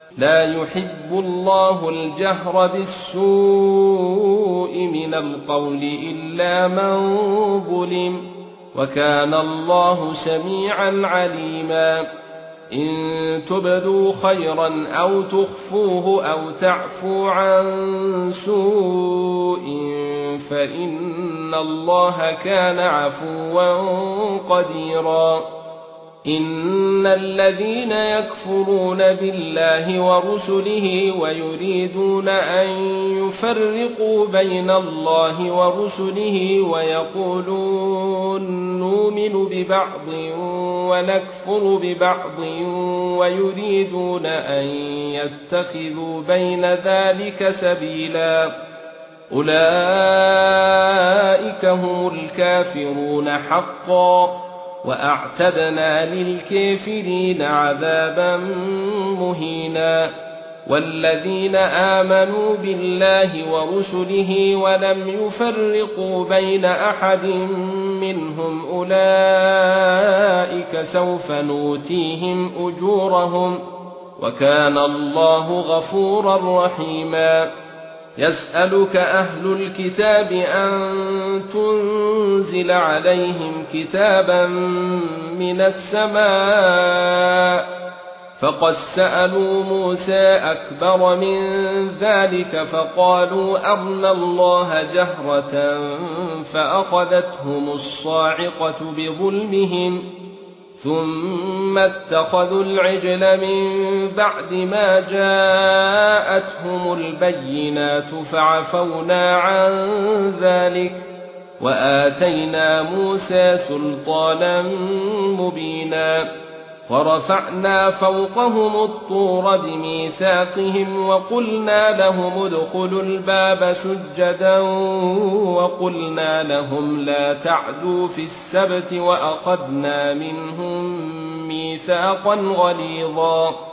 لا يحب الله الجهر بالسوء من القول إلا من ظلم وكان الله سميعا عليما إن تبدوا خيرا أو تخفوه أو تعفو عن سوء فإن الله كان عفوا قديرا إن الذين يكفرون بالله ورسله ويريدون أن يفرقوا بين الله ورسله ويقولون نؤمن ببعض ونكفر ببعض ويريدون أن يتخذوا بين ذلك سبيلا أولئك هم الكافرون حقا وأعتدنا للكافرين عذابا مهينا والذين آمنوا بالله ورسله ولم يفرقوا بين أحد منهم أولئك سوف نؤتيهم أجورهم وكان الله غفورا رحيما يسألك أهل الكتاب أن تنزل عليهم كتابا من السماء فقد سألوا موسى أكبر من ذلك فقالوا أرنا الله جهرة فأخذتهم الصاعقة بظلمهم ثم اتخذوا العجل من بعد ما جاءتهم البينات فعفونا عن ذلك وآتينا موسى سلطانا مبينا ورفعنا فوقهم الطور بميثاقهم وقلنا لهم ادخلوا الباب سجدا وقلنا لهم لا تعدوا في السبت وأخذنا منهم ميثاقا غليظا